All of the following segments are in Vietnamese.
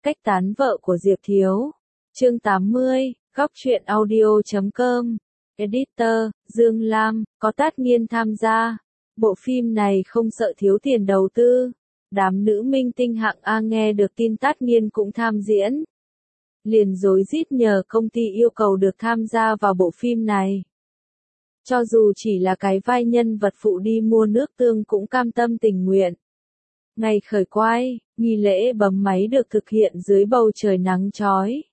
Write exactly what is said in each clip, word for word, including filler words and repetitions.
Cách tán vợ của Diệp Thiếu. Chương tám mươi, góc truyện audio chấm com. Editor, Dương Lam, có Tát Nghiên tham gia. Bộ phim này không sợ thiếu tiền đầu tư. Đám nữ minh tinh hạng A nghe được tin Tát Nghiên cũng tham diễn, liền rối rít nhờ công ty yêu cầu được tham gia vào bộ phim này. Cho dù chỉ là cái vai nhân vật phụ đi mua nước tương cũng cam tâm tình nguyện. Ngày khởi quay, nghi lễ bấm máy được thực hiện dưới bầu trời nắng chói.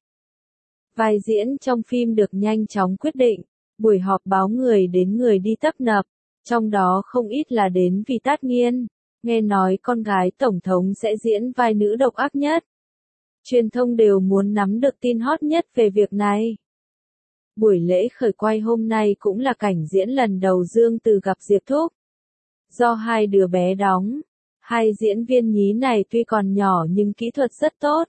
Vai diễn trong phim được nhanh chóng quyết định, buổi họp báo người đến người đi tấp nập, trong đó không ít là đến vì Tát Nghiên, nghe nói con gái Tổng thống sẽ diễn vai nữ độc ác nhất. Truyền thông đều muốn nắm được tin hot nhất về việc này. Buổi lễ khởi quay hôm nay cũng là cảnh diễn lần đầu Dương Từ gặp Diệp Thúc. Do hai đứa bé đóng, hai diễn viên nhí này tuy còn nhỏ nhưng kỹ thuật rất tốt.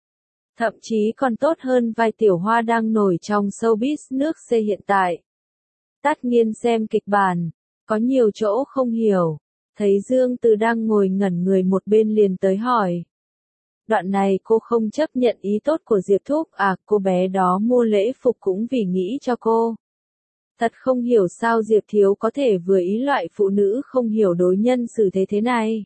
Thậm chí còn tốt hơn vai tiểu hoa đang nổi trong showbiz nước C hiện tại. Tát Nghiên xem kịch bản, có nhiều chỗ không hiểu, thấy Dương Từ đang ngồi ngẩn người một bên liền tới hỏi. Đoạn này cô không chấp nhận ý tốt của Diệp Thúc à, cô bé đó mua lễ phục cũng vì nghĩ cho cô. Thật không hiểu sao Diệp Thiếu có thể vừa ý loại phụ nữ không hiểu đối nhân xử thế thế này.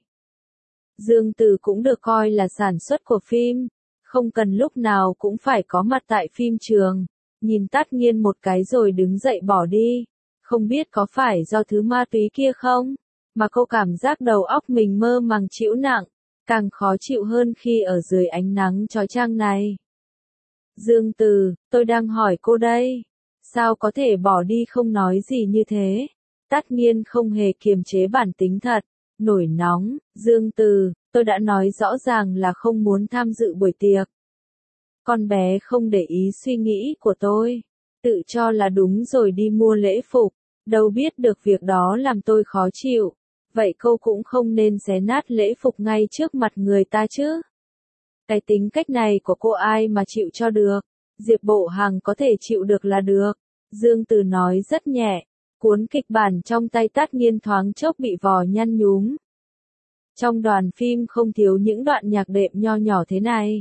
Dương Từ cũng được coi là sản xuất của phim, không cần lúc nào cũng phải có mặt tại phim trường. Nhìn Tát Nghiên một cái rồi đứng dậy bỏ đi, không biết có phải do thứ ma túy kia không, mà cô cảm giác đầu óc mình mơ màng chịu nặng, càng khó chịu hơn khi ở dưới ánh nắng chói chang này. Dương Từ, tôi đang hỏi cô đây, sao có thể bỏ đi không nói gì như thế? Tát Nghiên không hề kiềm chế bản tính thật, nổi nóng. Dương Từ, tôi đã nói rõ ràng là không muốn tham dự buổi tiệc. Con bé không để ý suy nghĩ của tôi, tự cho là đúng rồi đi mua lễ phục, đâu biết được việc đó làm tôi khó chịu. Vậy cô cũng không nên xé nát lễ phục ngay trước mặt người ta chứ. Cái tính cách này của cô ai mà chịu cho được, Diệp Bộ Hằng có thể chịu được là được. Dương Từ nói rất nhẹ, cuốn kịch bản trong tay Tát Nghiên thoáng chốc bị vò nhăn nhúm. Trong đoàn phim không thiếu những đoạn nhạc đệm nho nhỏ thế này.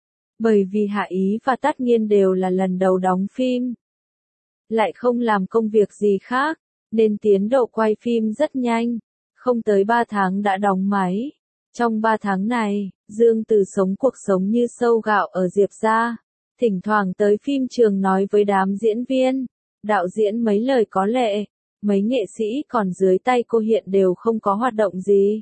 Bởi vì Hạ Ý và Tát Nghiên đều là lần đầu đóng phim, lại không làm công việc gì khác, nên tiến độ quay phim rất nhanh. Không tới ba tháng đã đóng máy. Trong ba tháng này, Dương Từ sống cuộc sống như sâu gạo ở Diệp gia. Thỉnh thoảng tới phim trường nói với đám diễn viên, đạo diễn mấy lời có lệ. Mấy nghệ sĩ còn dưới tay cô hiện đều không có hoạt động gì.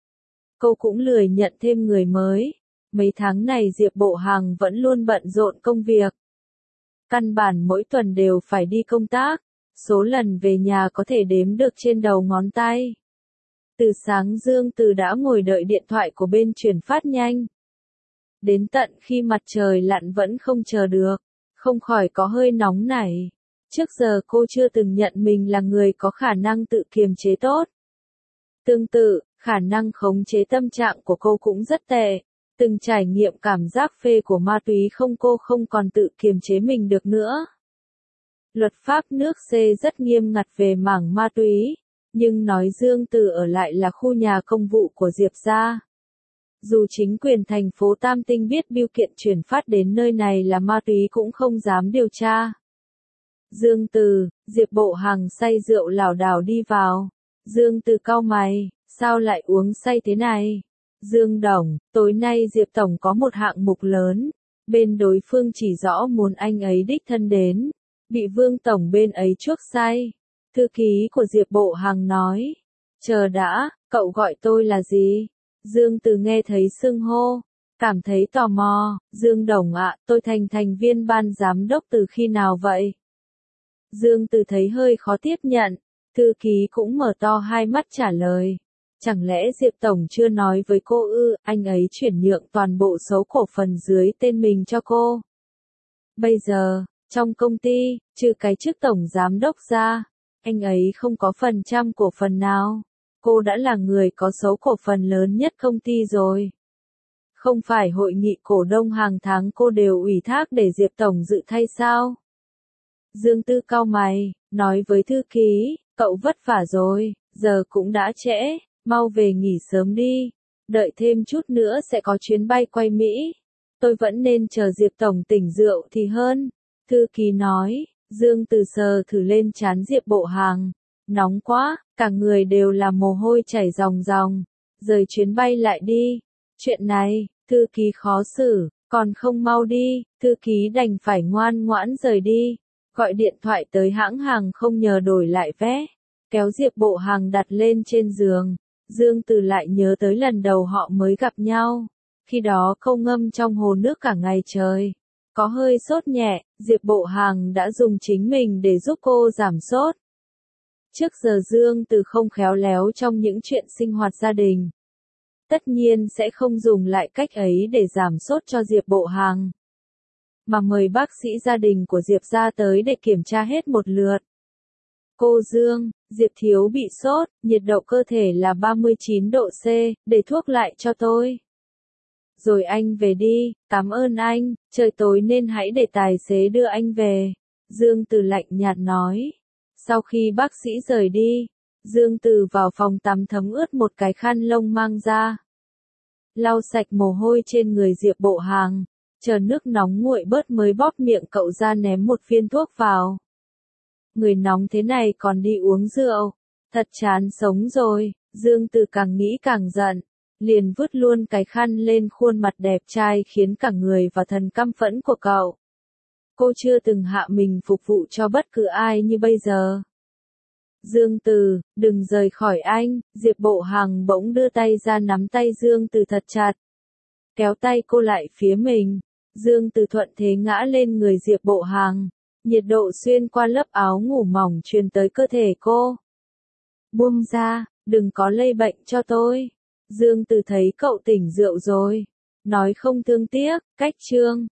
Cô cũng lười nhận thêm người mới. Mấy tháng này Diệp Bộ Hằng vẫn luôn bận rộn công việc. Căn bản mỗi tuần đều phải đi công tác. Số lần về nhà có thể đếm được trên đầu ngón tay. Từ sáng Dương Từ đã ngồi đợi điện thoại của bên chuyển phát nhanh. Đến tận khi mặt trời lặn vẫn không chờ được, không khỏi có hơi nóng nảy. Trước giờ cô chưa từng nhận mình là người có khả năng tự kiềm chế tốt. Tương tự, khả năng khống chế tâm trạng của cô cũng rất tệ. Từng trải nghiệm cảm giác phê của ma túy không cô không còn tự kiềm chế mình được nữa. Luật pháp nước C rất nghiêm ngặt về mảng ma túy. Nhưng nói Dương Từ ở lại là khu nhà công vụ của Diệp gia. Dù chính quyền thành phố Tam Tinh biết bưu kiện chuyển phát đến nơi này là ma túy cũng không dám điều tra. Dương Từ, Diệp Bộ Hằng say rượu lảo đảo đi vào. Dương Từ cau mày, sao lại uống say thế này? Dương Đồng, tối nay Diệp Tổng có một hạng mục lớn. Bên đối phương chỉ rõ muốn anh ấy đích thân đến. Bị Vương Tổng bên ấy chuốc say. Thư ký của Diệp Bộ Hằng nói, chờ đã, cậu gọi tôi là gì? Dương Từ nghe thấy xưng hô, cảm thấy tò mò. Dương Đồng ạ, tôi thành thành viên ban giám đốc từ khi nào vậy? Dương Từ thấy hơi khó tiếp nhận, thư ký cũng mở to hai mắt trả lời. Chẳng lẽ Diệp Tổng chưa nói với cô ư, anh ấy chuyển nhượng toàn bộ số cổ phần dưới tên mình cho cô. Bây giờ, trong công ty, trừ cái chức tổng giám đốc ra, anh ấy không có phần trăm cổ phần nào. Cô đã là người có số cổ phần lớn nhất công ty rồi. Không phải hội nghị cổ đông hàng tháng cô đều ủy thác để Diệp Tổng dự thay sao? Dương Tư cau mày, nói với thư ký, cậu vất vả rồi, giờ cũng đã trễ, mau về nghỉ sớm đi. Đợi thêm chút nữa sẽ có chuyến bay quay Mỹ. tôi vẫn nên chờ Diệp Tổng tỉnh rượu thì hơn. Thư ký nói, Dương Từ sờ thử lên trán Diệp Bộ Hàng. Nóng quá, cả người đều là mồ hôi chảy ròng ròng. Rời chuyến bay lại đi. Chuyện này, thư ký khó xử, còn không mau đi, thư ký đành phải ngoan ngoãn rời đi. Gọi điện thoại tới hãng hàng không nhờ đổi lại vé. Kéo Diệp Bộ Hàng đặt lên trên giường. Dương Từ lại nhớ tới lần đầu họ mới gặp nhau. Khi đó câu ngâm trong hồ nước cả ngày trời. Có hơi sốt nhẹ, Diệp Bộ Hàng đã dùng chính mình để giúp cô giảm sốt. Trước giờ Dương Từ không khéo léo trong những chuyện sinh hoạt gia đình. Tất nhiên sẽ không dùng lại cách ấy để giảm sốt cho Diệp Bộ Hàng. Mà mời bác sĩ gia đình của Diệp ra tới để kiểm tra hết một lượt. Cô Dương, Diệp thiếu bị sốt, nhiệt độ cơ thể là ba mươi chín độ C, để thuốc lại cho tôi. Rồi anh về đi, cảm ơn anh, trời tối nên hãy để tài xế đưa anh về. Dương Từ lạnh nhạt nói. Sau khi bác sĩ rời đi, Dương Từ vào phòng tắm thấm ướt một cái khăn lông mang ra. Lau sạch mồ hôi trên người Diệp Bộ Hàng, chờ nước nóng nguội bớt mới bóp miệng cậu ra ném một viên thuốc vào. Người nóng thế này còn đi uống rượu, thật chán sống rồi, Dương Từ càng nghĩ càng giận, liền vứt luôn cái khăn lên khuôn mặt đẹp trai khiến cả người và thần căm phẫn của cậu. Cô chưa từng hạ mình phục vụ cho bất cứ ai như bây giờ. Dương Từ, đừng rời khỏi anh, Diệp Bộ Hàng bỗng đưa tay ra nắm tay Dương Từ thật chặt. Kéo tay cô lại phía mình, Dương Từ thuận thế ngã lên người Diệp Bộ Hàng. Nhiệt độ xuyên qua lớp áo ngủ mỏng truyền tới cơ thể cô. Buông ra, đừng có lây bệnh cho tôi. Dương Từ thấy cậu tỉnh rượu rồi. Nói không thương tiếc, cách chương.